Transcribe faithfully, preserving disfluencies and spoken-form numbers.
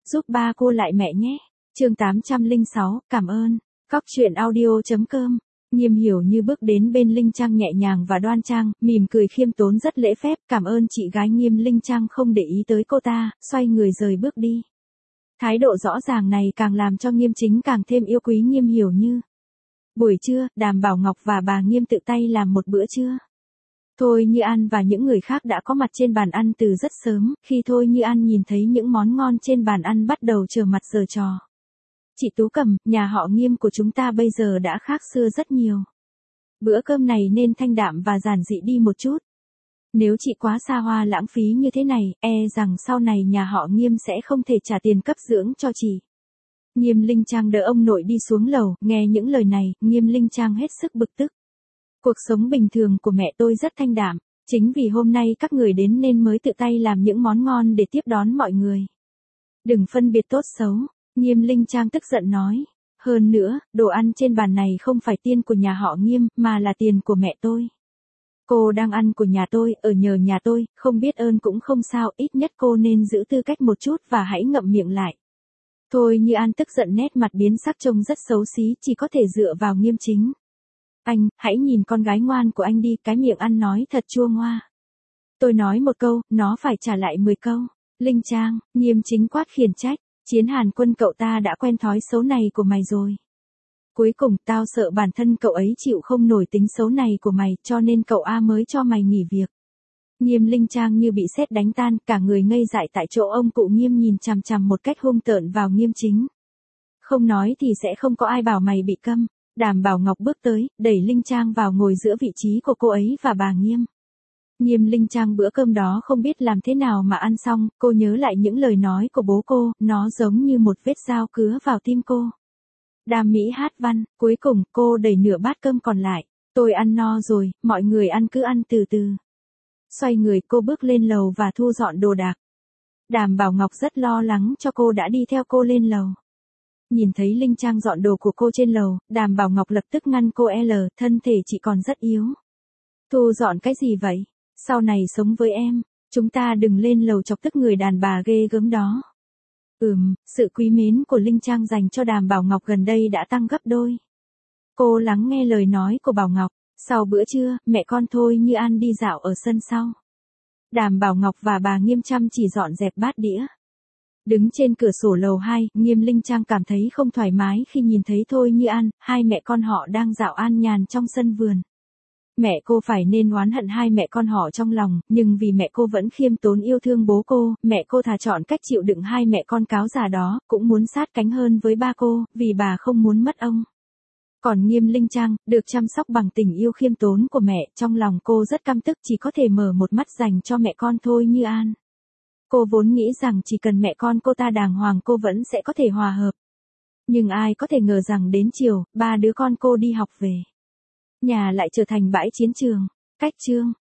giúp ba cô lại mẹ nhé. Chương tám trăm lẻ sáu, cảm ơn. Cóc truyện audio.com. Nghiêm Hiểu Như bước đến bên Linh Trang nhẹ nhàng và đoan trang, mỉm cười khiêm tốn rất lễ phép, cảm ơn chị gái Nghiêm. Linh Trang không để ý tới cô ta, xoay người rời bước đi. Thái độ rõ ràng này càng làm cho Nghiêm Chính càng thêm yêu quý Nghiêm Hiểu Như. Buổi trưa, Đàm Bảo Ngọc và bà Nghiêm tự tay làm một bữa trưa. Thôi Như An và những người khác đã có mặt trên bàn ăn từ rất sớm, khi Thôi Như An nhìn thấy những món ngon trên bàn ăn bắt đầu trở mặt giở trò. Chị Tú Cầm, nhà họ Nghiêm của chúng ta bây giờ đã khác xưa rất nhiều. Bữa cơm này nên thanh đạm và giản dị đi một chút. Nếu chị quá xa hoa lãng phí như thế này, e rằng sau này nhà họ Nghiêm sẽ không thể trả tiền cấp dưỡng cho chị. Nghiêm Linh Trang đỡ ông nội đi xuống lầu, nghe những lời này, Nghiêm Linh Trang hết sức bực tức. Cuộc sống bình thường của mẹ tôi rất thanh đạm, chính vì hôm nay các người đến nên mới tự tay làm những món ngon để tiếp đón mọi người. Đừng phân biệt tốt xấu, Nghiêm Linh Trang tức giận nói. Hơn nữa, đồ ăn trên bàn này không phải tiền của nhà họ Nghiêm, mà là tiền của mẹ tôi. Cô đang ăn của nhà tôi, ở nhờ nhà tôi, không biết ơn cũng không sao, ít nhất cô nên giữ tư cách một chút và hãy ngậm miệng lại. Thôi Như An tức giận nét mặt biến sắc trông rất xấu xí, chỉ có thể dựa vào Nghiêm Chính. Anh, hãy nhìn con gái ngoan của anh đi, cái miệng ăn nói thật chua ngoa. Tôi nói một câu, nó phải trả lại mười câu. Linh Trang, Nghiêm Chính quát khiển trách, Chiến Hàn Quân cậu ta đã quen thói xấu này của mày rồi. Cuối cùng tao sợ bản thân cậu ấy chịu không nổi tính xấu này của mày, cho nên cậu A mới cho mày nghỉ việc. Nghiêm Linh Trang như bị sét đánh tan, cả người ngây dại tại chỗ. Ông cụ Nghiêm nhìn chằm chằm một cách hung tợn vào Nghiêm Chính. Không nói thì sẽ không có ai bảo mày bị câm. Đàm Bảo Ngọc bước tới, đẩy Linh Trang vào ngồi giữa vị trí của cô ấy và bà Nghiêm. Nghiêm Linh Trang bữa cơm đó không biết làm thế nào mà ăn xong, cô nhớ lại những lời nói của bố cô, nó giống như một vết dao cứa vào tim cô. Đàm Mỹ Hát Văn, cuối cùng cô đẩy nửa bát cơm còn lại. Tôi ăn no rồi, mọi người ăn cứ ăn từ từ. Xoay người cô bước lên lầu và thu dọn đồ đạc. Đàm Bảo Ngọc rất lo lắng cho cô đã đi theo cô lên lầu. Nhìn thấy Linh Trang dọn đồ của cô trên lầu, Đàm Bảo Ngọc lập tức ngăn cô. L, thân thể chị còn rất yếu. Thu dọn cái gì vậy? Sau này sống với em, chúng ta đừng lên lầu chọc tức người đàn bà ghê gớm đó. Ừm, sự quý mến của Linh Trang dành cho Đàm Bảo Ngọc gần đây đã tăng gấp đôi. Cô lắng nghe lời nói của Bảo Ngọc. Sau bữa trưa, mẹ con Thôi Như An đi dạo ở sân sau. Đàm Bảo Ngọc và bà Nghiêm chăm chỉ dọn dẹp bát đĩa. Đứng trên cửa sổ lầu hai, Nghiêm Linh Trang cảm thấy không thoải mái khi nhìn thấy Thôi Như An, hai mẹ con họ đang dạo an nhàn trong sân vườn. Mẹ cô phải nên oán hận hai mẹ con họ trong lòng, nhưng vì mẹ cô vẫn khiêm tốn yêu thương bố cô, mẹ cô thà chọn cách chịu đựng hai mẹ con cáo già đó, cũng muốn sát cánh hơn với ba cô, vì bà không muốn mất ông. Còn Nghiêm Linh Trang, được chăm sóc bằng tình yêu khiêm tốn của mẹ, trong lòng cô rất căm tức, chỉ có thể mở một mắt dành cho mẹ con Thôi Như An. Cô vốn nghĩ rằng chỉ cần mẹ con cô ta đàng hoàng cô vẫn sẽ có thể hòa hợp. Nhưng ai có thể ngờ rằng đến chiều, ba đứa con cô đi học về. Nhà lại trở thành bãi chiến trường. Cách chương.